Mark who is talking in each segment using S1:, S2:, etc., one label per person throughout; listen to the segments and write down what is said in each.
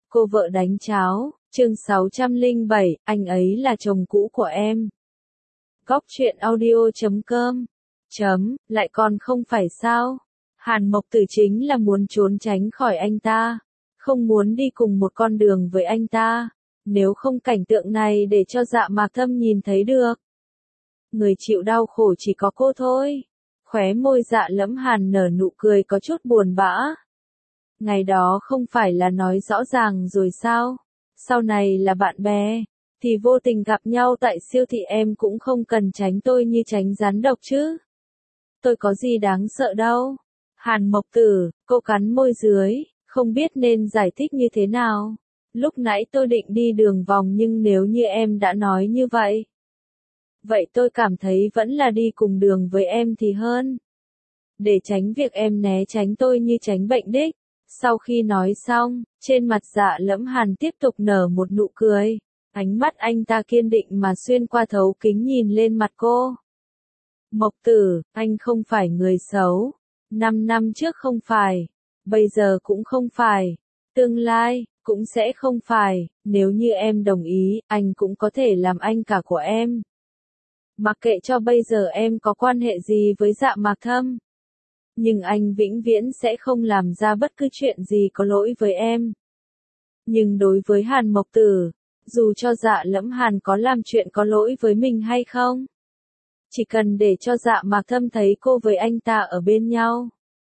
S1: Cô vợ đánh cháo, chương 607, anh ấy là chồng cũ của em. Góc truyện audio.com. Lại còn không phải sao? Hàn Mộc Tử chính là muốn trốn tránh khỏi anh ta, không muốn đi cùng một con đường với anh ta, nếu không cảnh tượng này để cho Dạ Mạc Thâm nhìn thấy được. Người chịu đau khổ chỉ có cô thôi. Khóe môi Dạ Lẫm Hàn nở nụ cười có chút buồn bã. Ngày đó không phải là nói rõ ràng rồi sao? Sau này là bạn bè, thì vô tình gặp nhau tại siêu thị em cũng không cần tránh tôi như tránh rắn độc chứ. Tôi có gì đáng sợ đâu. Hàn Mộc Tử, cô cắn môi dưới, không biết nên giải thích như thế nào. Lúc nãy tôi định đi đường vòng nhưng nếu như em đã nói như vậy. Vậy tôi cảm thấy vẫn là đi cùng đường với em thì hơn. Để tránh việc em né tránh tôi như tránh bệnh đích. Sau khi nói xong, trên mặt Dạ Lẫm Hàn tiếp tục nở một nụ cười. Ánh mắt anh ta kiên định mà xuyên qua thấu kính nhìn lên mặt cô. Mộc Tử, anh không phải người xấu. 5 năm trước không phải. Bây giờ cũng không phải. Tương lai, cũng sẽ không phải. Nếu như em đồng ý, anh cũng có thể làm anh cả của em. Mặc kệ cho bây giờ em có quan hệ gì với Dạ Mạc Thâm. Nhưng anh vĩnh viễn sẽ không làm ra bất cứ chuyện gì có lỗi với em. Nhưng đối với Hàn Mộc Tử, dù cho Dạ Lẫm Hàn có làm chuyện có lỗi với mình hay không, chỉ cần để cho Dạ Mạc Thâm thấy cô với anh ta ở bên nhau,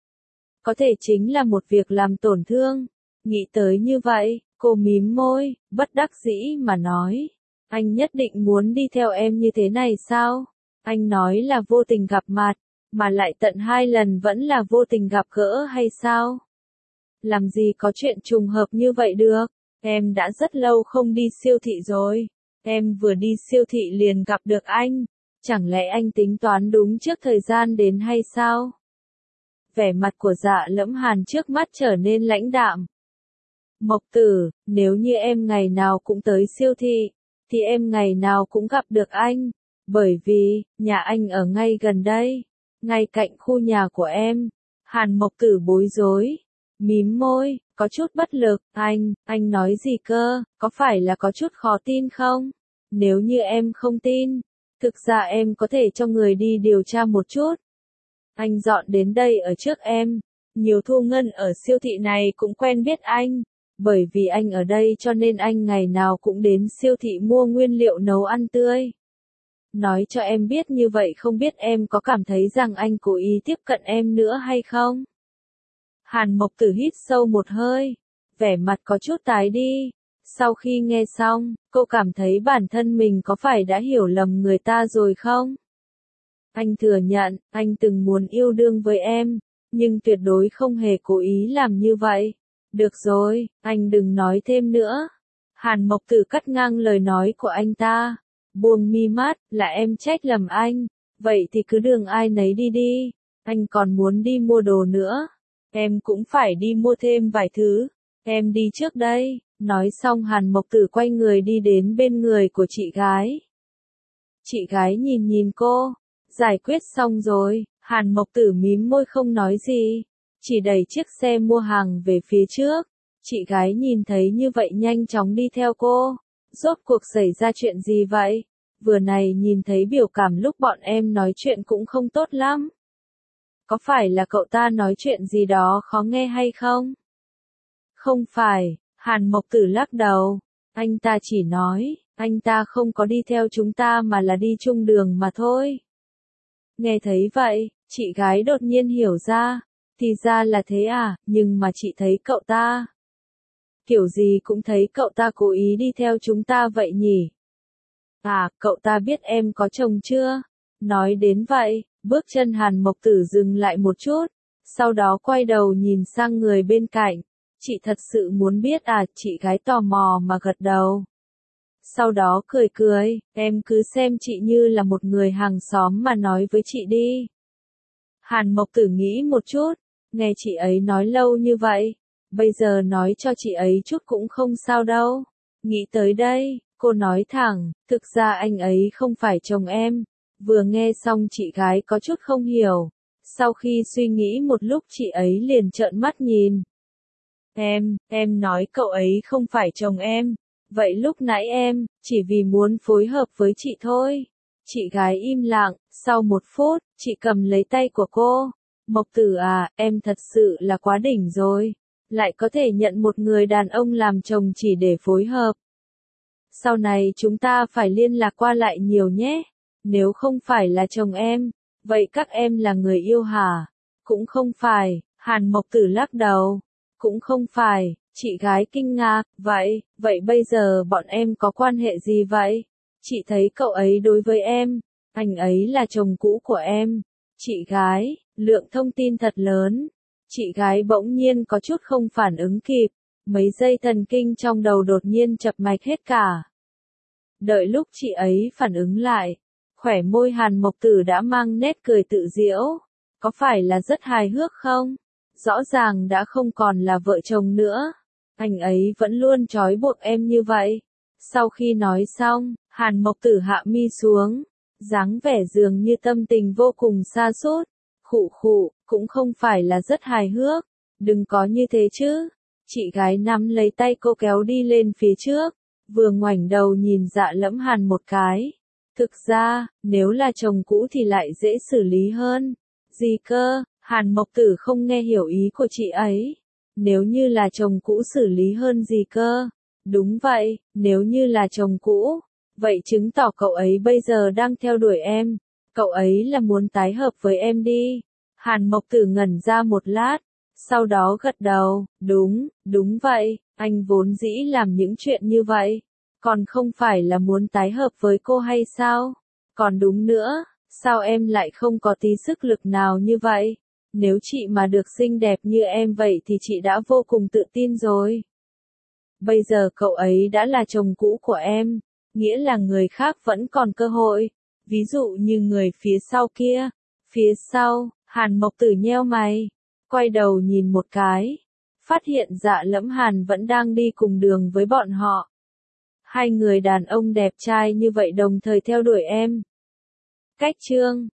S1: có thể chính là một việc làm tổn thương. Nghĩ tới như vậy, cô mím môi, bất đắc dĩ mà nói. Anh nhất định muốn đi theo em như thế này sao? Anh nói là vô tình gặp mặt, mà lại tận 2 lần vẫn là vô tình gặp gỡ hay sao? Làm gì có chuyện trùng hợp như vậy được? Em đã rất lâu không đi siêu thị rồi. Em vừa đi siêu thị liền gặp được anh. Chẳng lẽ anh tính toán đúng trước thời gian đến hay sao? Vẻ mặt của Dạ Lẫm Hàn trước mắt trở nên lãnh đạm. Mộc Tử, nếu như em ngày nào cũng tới siêu thị, thì em ngày nào cũng gặp được anh. Bởi vì, nhà anh ở ngay gần đây, ngay cạnh khu nhà của em. Hàn Mộc Tử bối rối, mím môi, có chút bất lực. Anh nói gì cơ, có phải là có chút khó tin không? Nếu như em không tin, thực ra em có thể cho người đi điều tra một chút. Anh dọn đến đây ở trước em, nhiều thu ngân ở siêu thị này cũng quen biết anh. Bởi vì anh ở đây cho nên anh ngày nào cũng đến siêu thị mua nguyên liệu nấu ăn tươi. Nói cho em biết như vậy không biết em có cảm thấy rằng anh cố ý tiếp cận em nữa hay không? Hàn Mộc Tử hít sâu một hơi, vẻ mặt có chút tái đi. Sau khi nghe xong, cô cảm thấy bản thân mình có phải đã hiểu lầm người ta rồi không? Anh thừa nhận, anh từng muốn yêu đương với em, nhưng tuyệt đối không hề cố ý làm như vậy. Được rồi, anh đừng nói thêm nữa. Hàn Mộc Tử cắt ngang lời nói của anh ta. Buông mi mắt, là em trách lầm anh. Vậy thì cứ đường ai nấy đi đi. Anh còn muốn đi mua đồ nữa. Em cũng phải đi mua thêm vài thứ. Em đi trước đây. Nói xong Hàn Mộc Tử quay người đi đến bên người của chị gái. Chị gái nhìn nhìn cô. Giải quyết xong rồi, Hàn Mộc Tử mím môi không nói gì. Chỉ đẩy chiếc xe mua hàng về phía trước. Chị gái nhìn thấy như vậy nhanh chóng đi theo cô. Rốt cuộc xảy ra chuyện gì vậy? Vừa này nhìn thấy biểu cảm lúc bọn em nói chuyện cũng không tốt lắm. Có phải là cậu ta nói chuyện gì đó khó nghe hay không? Không phải, Hàn Mộc Tử lắc đầu. Anh ta chỉ nói, anh ta không có đi theo chúng ta mà là đi chung đường mà thôi. Nghe thấy vậy, chị gái đột nhiên hiểu ra. Thì ra là thế à, nhưng mà chị thấy cậu ta. Kiểu gì cũng thấy cậu ta cố ý đi theo chúng ta vậy nhỉ? À, cậu ta biết em có chồng chưa? Nói đến vậy, bước chân Hàn Mộc Tử dừng lại một chút, sau đó quay đầu nhìn sang người bên cạnh. Chị thật sự muốn biết à, chị gái tò mò mà gật đầu. Sau đó cười cười, em cứ xem chị như là một người hàng xóm mà nói với chị đi. Hàn Mộc Tử nghĩ một chút, nghe chị ấy nói lâu như vậy, bây giờ nói cho chị ấy chút cũng không sao đâu. Nghĩ tới đây, cô nói thẳng, thực ra anh ấy không phải chồng em. Vừa nghe xong chị gái có chút không hiểu. Sau khi suy nghĩ một lúc chị ấy liền trợn mắt nhìn. Em nói cậu ấy không phải chồng em. Vậy lúc nãy em, chỉ vì muốn phối hợp với chị thôi. Chị gái im lặng, sau 1 phút, chị cầm lấy tay của cô. Mộc Tử à, em thật sự là quá đỉnh rồi. Lại có thể nhận một người đàn ông làm chồng chỉ để phối hợp. Sau này chúng ta phải liên lạc qua lại nhiều nhé. Nếu không phải là chồng em, vậy các em là người yêu hả? Cũng không phải, Hàn Mộc Tử lắc đầu. Cũng không phải, chị gái kinh ngạc, vậy bây giờ bọn em có quan hệ gì vậy? Chị thấy cậu ấy đối với em, anh ấy là chồng cũ của em. Chị gái, lượng thông tin thật lớn. Chị gái bỗng nhiên có chút không phản ứng kịp, mấy dây thần kinh trong đầu đột nhiên chập mạch hết cả. Đợi lúc chị ấy phản ứng lại, khóe môi Hàn Mộc Tử đã mang nét cười tự giễu. Có phải là rất hài hước không? Rõ ràng đã không còn là vợ chồng nữa. Anh ấy vẫn luôn trói buộc em như vậy. Sau khi nói xong, Hàn Mộc Tử hạ mi xuống, dáng vẻ dường như tâm tình vô cùng sa sút. Khụ, cũng không phải là rất hài hước. Đừng có như thế chứ. Chị gái nắm lấy tay cô kéo đi lên phía trước, vừa ngoảnh đầu nhìn Dạ Lẫm Hàn một cái. Thực ra, nếu là chồng cũ thì lại dễ xử lý hơn. Gì cơ? Hàn Mộc Tử không nghe hiểu ý của chị ấy. Nếu như là chồng cũ xử lý hơn gì cơ? Đúng vậy, nếu như là chồng cũ, vậy chứng tỏ cậu ấy bây giờ đang theo đuổi em. Cậu ấy là muốn tái hợp với em đi. Hàn Mộc Tử ngẩn ra một lát, sau đó gật đầu, đúng vậy, anh vốn dĩ làm những chuyện như vậy. Còn không phải là muốn tái hợp với cô hay sao? Còn đúng nữa, sao em lại không có tí sức lực nào như vậy? Nếu chị mà được xinh đẹp như em vậy thì chị đã vô cùng tự tin rồi. Bây giờ cậu ấy đã là chồng cũ của em, nghĩa là người khác vẫn còn cơ hội. Ví dụ như người phía sau kia. Phía sau, Hàn Mộc Tử nheo mày, quay đầu nhìn một cái, phát hiện Dạ Lẫm Hàn vẫn đang đi cùng đường với bọn họ. Hai người đàn ông đẹp trai như vậy đồng thời theo đuổi em. Cách chương